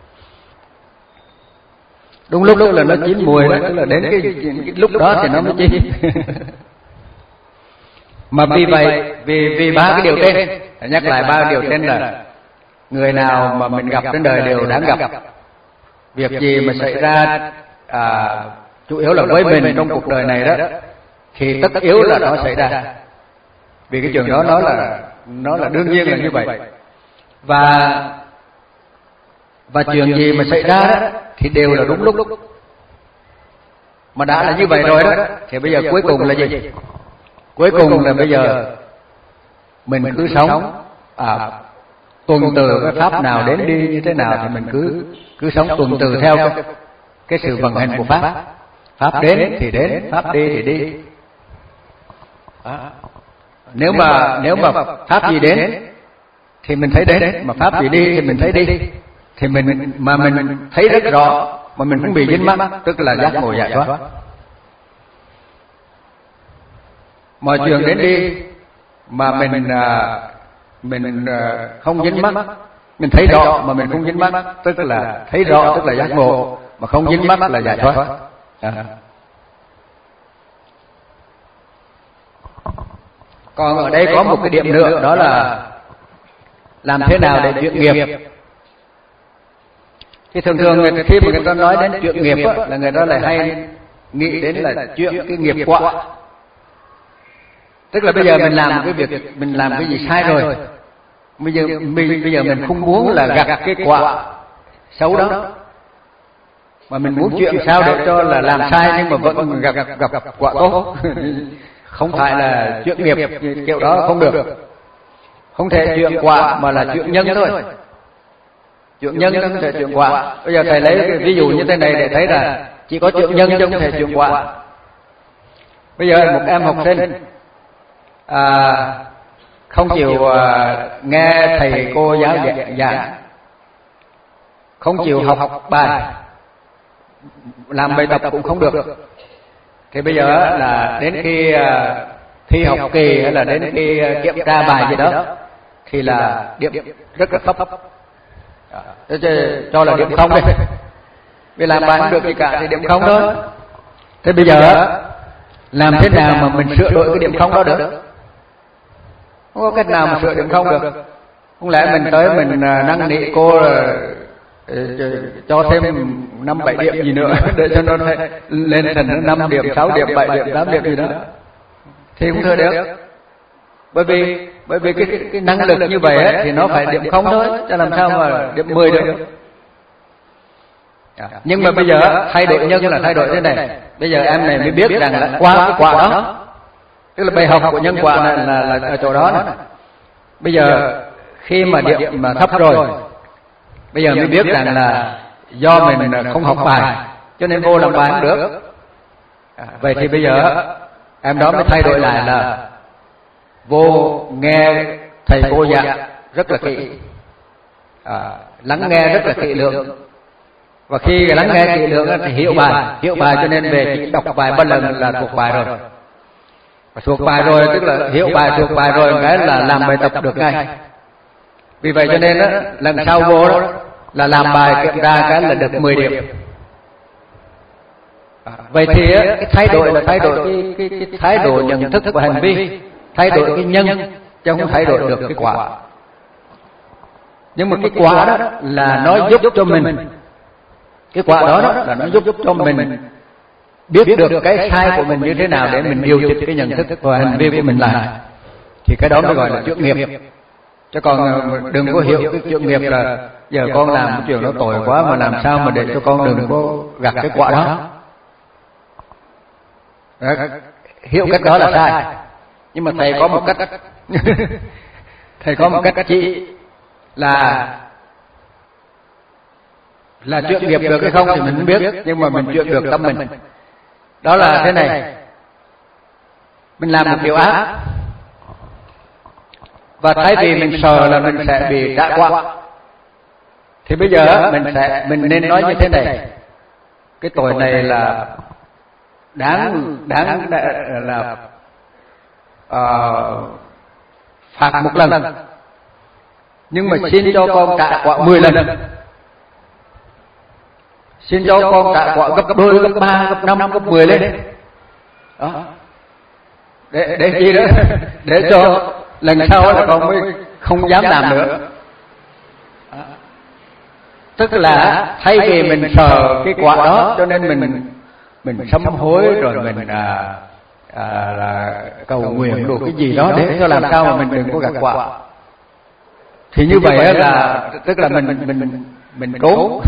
A: Đúng lúc lúc là nó chín mùi đó, tức là đến cái, cái lúc đó thì nó mới chín. Mà vì vậy, vì vì ba cái điều trên, nhắc lại ba điều trên là người nào mà mình gặp trên đời đều đáng gặp. Việc gì mà xảy ra à, chủ yếu là với mình trong cuộc đời này đó, thì tất yếu là nó xảy ra. Vì cái chuyện đó nó là nó là đương nhiên là như vậy. Và và chuyện gì mà xảy ra đó thì đều là đúng lúc. Mà đã là như vậy rồi đó, thì bây giờ cuối cùng là gì? Cuối cùng là bây giờ mình cứ sống à, tuần từ cái pháp nào đến đi như thế nào thì mình cứ cứ sống tuần từ theo cái, cái sự vận hành của pháp. Pháp đến thì đến, pháp đi thì đi. À, nếu mà nếu mà pháp gì đến thì mình thấy đến, mà pháp gì đi thì mình thấy đi. Thì mình mà mình thấy rất rõ mà mình không bị dính mắc, tức là giác ngộ giải thoát. Mọi chuyện đến đi mà mình à, mình à, không dính mắc, mình thấy rõ mà mình không dính mắc, tức là thấy rõ tức là giác ngộ, mà không dính mắc là giải thoát. À. Còn ở đây có một cái điểm nữa, đó là làm thế nào để chuyển nghiệp. Thì thường thường người, khi mà người ta nói đến chuyện nghiệp á, là người ta lại hay nghĩ đến là chuyện cái nghiệp quả. Tức là bây giờ mình làm cái việc, mình làm cái gì sai rồi, bây giờ mình bây giờ mình không muốn là gặt cái quả xấu đó, mà mình muốn chuyện sao để cho là làm sai nhưng mà vẫn gặp gặp gặp quả tốt. Không phải là chuyện nghiệp kiểu đó không được, không thể chuyện quả mà là chuyện nhân thôi. Chuyện nhân không thể chuyện quả. Bây giờ thầy lấy cái ví dụ như thế này để thấy là chỉ có chuyện nhân chứ không thể chuyện quả. Bây giờ một em học sinh à, không chịu à, nghe thầy cô giáo giảng, giảng không chịu học, học bài, làm bài tập cũng không được, thì bây giờ là đến khi uh, thi học kỳ hay là đến khi uh, kiểm tra bài gì đó thì là điểm rất là thấp, cho là điểm không đi, vì làm bài không được gì cả thì điểm không thôi. Thế bây giờ làm thế nào mà mình sửa đổi cái điểm không đó được? Không có cách nào mà sửa điểm không được. Không lẽ mình tới mình uh, năn nỉ cô là cho thêm năm bảy điểm gì nữa để cho nó lên thành năm điểm, sáu điểm, bảy điểm, tám điểm gì đó thì không thừa được. Bởi vì bởi vì cái, cái năng lực như vậy ấy, thì nó phải điểm không thôi, cho làm sao mà điểm mười được. Nhưng mà bây giờ thay đổi nhân là thay đổi thế này. Bây giờ em này mới biết rằng là qua cái quả đó, tức là bài học của nhân quả là, là, là ở chỗ đó này. Bây giờ khi mà điểm mà thấp rồi, bây giờ mới biết rằng là do mình không học bài cho nên vô làm bài không được. À, vậy thì bây giờ em đó mới thay đổi lại là vô nghe thầy cô giảng rất là kỹ, à, lắng nghe rất là kỹ lưỡng, và khi lắng nghe kỹ lưỡng thì hiểu bài, hiểu bài cho nên về chỉ đọc bài ba lần là thuộc bài rồi. Và thuộc bài rồi tức là hiểu bài thuộc bài rồi cái là làm bài tập được ngay. Vì vậy cho nên đó, lần sau vô đó là làm bài kiểm tra cái là được mười điểm. À, vậy thì á, cái thay đổi là thay đổi cái, cái, cái thái độ nhận thức và hành vi, thay đổi cái nhân chứ không thay đổi được cái quả. Nhưng mà cái quả đó là nó giúp cho mình, cái quả đó, đó là nó giúp cho mình biết được cái sai của mình như thế nào để mình điều chỉnh cái nhận thức và hành vi của mình lại, thì cái đó mới gọi là chuyện nghiệp. Chứ còn đừng có hiểu cái chuyện nghiệp là giờ con làm cái chuyện đó tội quá mà làm sao mà để cho con đừng có gặt cái quả đó. Đó, hiểu cách đó là sai. Nhưng mà thầy có một cách thầy có một cách chỉ là là chuyện nghiệp được hay không thì mình không biết, nhưng mà mình chuyện được tâm mình. Đó là thế này, mình làm một điều ác và thay vì mình sợ là mình sẽ bị trả quả, thì bây giờ mình sẽ mình nên nói như thế này: cái tội này là đáng đáng là uh, phạt một lần, nhưng mà xin cho con trả quả mười lần, xin cho con trả quả gấp đôi, gấp ba, gấp năm, gấp mười lên. Đó. Để để chi đó? Để cho lần sau là con mới không dám làm nữa. Đó. Tức là thay vì mình sợ cái quả đó cho nên mình mình sám hối rồi mình à, à, là cầu nguyện đồ cái gì đó để cho làm sao mà mình đừng có gặt quả. Thì như vậy là tức là mình mình mình mình trốn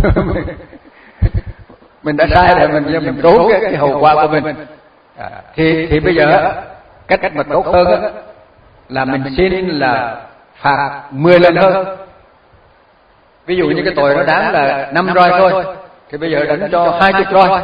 A: mình đã sai rồi, mình mình trốn cái, cái hậu quả của mình. À, thì thì bây giờ cách mà tốt hơn á, là mình xin là phạt mười lần hơn. Ví dụ như cái tội nó đáng là năm roi thôi, thì bây giờ đánh cho hai chục roi.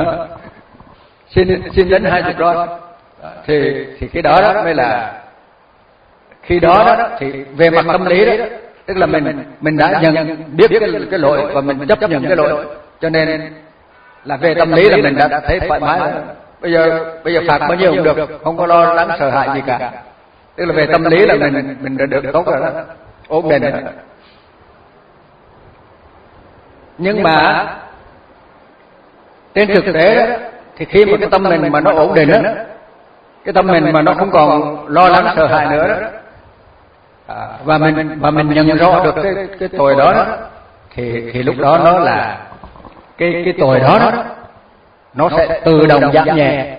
A: xin xin đánh hai chục roi. Thì thì cái đó đó mới là khi đó đó thì về mặt tâm lý đó, tức là mình mình đã nhận biết cái cái lỗi và mình chấp nhận cái lỗi, cho nên là về tâm lý là mình đã, đã thấy thoải mái rồi. Bây giờ bây giờ phạt bao nhiêu cũng được, không có lo lắng sợ hãi gì cả. Tức là về tâm lý là mình mình đã được tốt rồi đó, ổn định rồi. Nhưng mà trên thực tế đó, thì khi mà cái tâm mình mà nó ổn định đó, cái tâm mình mà nó không còn lo lắng sợ hãi nữa đó, à, và mình và mình nhận rõ được cái cái tội đó, đó thì thì lúc đó nó là cái cái tội đó đó nó sẽ tự động giảm nhẹ,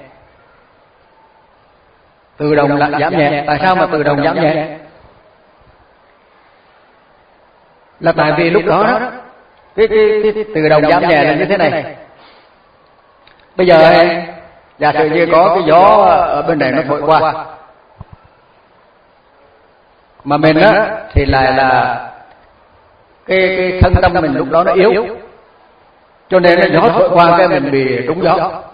A: tự động là giảm nhẹ. Tại sao mà tự động giảm nhẹ? Là tại vì lúc đó đó cái cái, cái tự động giảm nhẹ là như thế này. Bây giờ giả sử như có cái gió ở bên này nó thổi qua, mà mình á thì lại là cái cái thân tâm mình lúc đó nó yếu, cho nên là gió thổi qua cái mình bị trúng gió.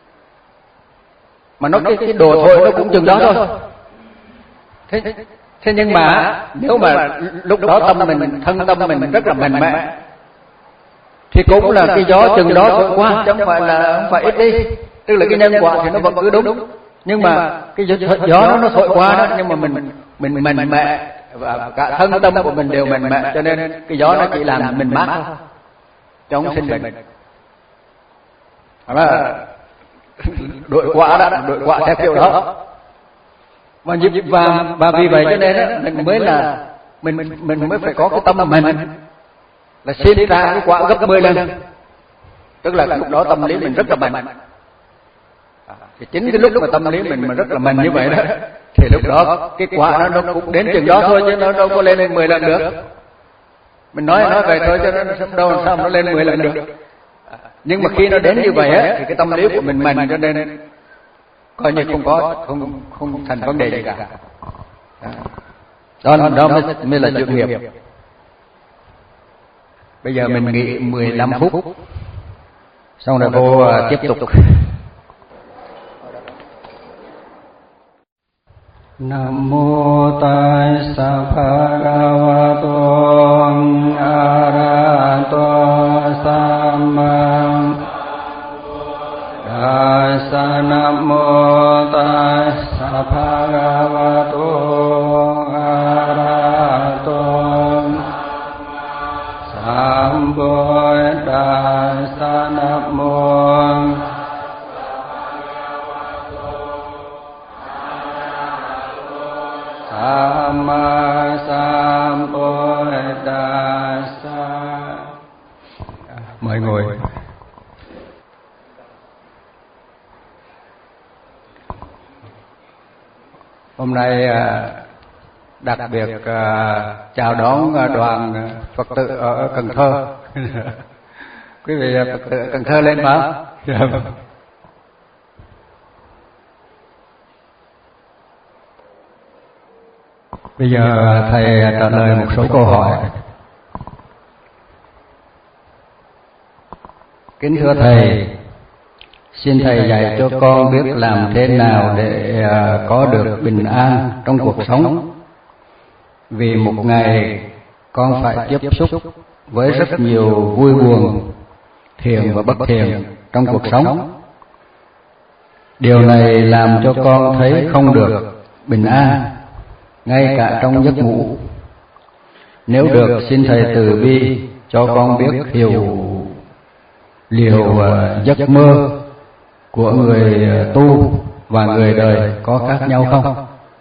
A: Mà nó cái cái đồ thổi nó cũng chừng gió thôi. Thế thế nhưng mà nếu mà lúc đó tâm mình, thân tâm mình rất là mạnh mẽ, thì cũng là cái gió chừng đó thổi qua, chứ không phải là không phải ít đi. Tức là cái nhân quả thì nó vẫn cứ đúng, nhưng mà cái gió nó nó thổi qua đó, nhưng mà mình mình mạnh mẽ và cả thân tâm của mình đều mạnh mẽ, cho nên cái gió nó chỉ làm mình mát thôi, chứ không sinh bệnh. Là đội quả đó, đội quả theo kiểu đó. Và và và vì vậy cho nên đó, mình mới là mình mình mới phải có cái tâm mình là sinh ra cái quả gấp mười lần. Tức là lúc đó tâm lý mình rất là mạnh. Thì chính cái lúc mà tâm lý mình mà rất là mạnh như vậy đó, thì lúc đó cái quả nó, nó cũng đến chừng đó thôi, chứ nó đâu có lên mười lần được. Mình nói nói vậy thôi cho nó đâu sao nó lên mười lần được. Nhưng mà khi nó đến như vậy á, thì cái tâm lý của mình mạnh, cho nên coi như không có không không thành vấn đề gì cả. Đó đó mới, mới là chuyện nghiệp. Bây giờ mình nghỉ mười lăm phút, xong rồi vô tiếp tục. Nam mô Tassa Bhagavato Arahato Samma Tassa. Nam mô Tassa Bhagavato Arahato Sambuddhassa. Nam mô Samma Sambuddhassa. Mời ngồi. Hôm nay đặc biệt chào đón đoàn Phật tử ở Cần Thơ. Quý vị Phật tử ở Cần Thơ lên mà. Bây giờ thầy trả lời một số câu hỏi. Kính thưa thầy, xin thầy dạy cho con biết làm thế nào để có được bình an trong cuộc sống. Vì một ngày con phải tiếp xúc với rất nhiều vui buồn, thiện và bất thiện trong cuộc sống. Điều này làm cho con thấy không được bình an, ngay cả trong giấc ngủ. Nếu được, xin thầy từ bi cho con biết hiểu liều giấc mơ của người tu và người đời có khác nhau không?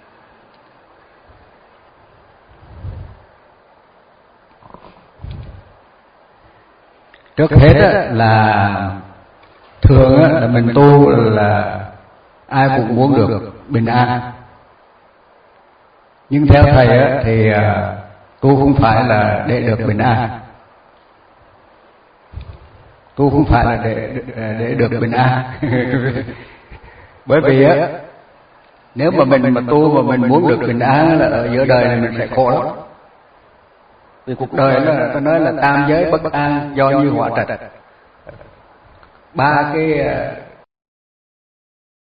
A: Trước hết là thường là mình tu là ai cũng muốn được bình an. Nhưng theo thầy á, thì tu không phải là để được bình an, tu không phải là để để được bình an. Bởi vì á, nếu mà mình mà tu mà mình muốn được bình an là ở giữa đời này mình sẽ khổ lắm. Vì cuộc đời nó tôi nói là tam giới bất an do như hỏa trạch. Ba cái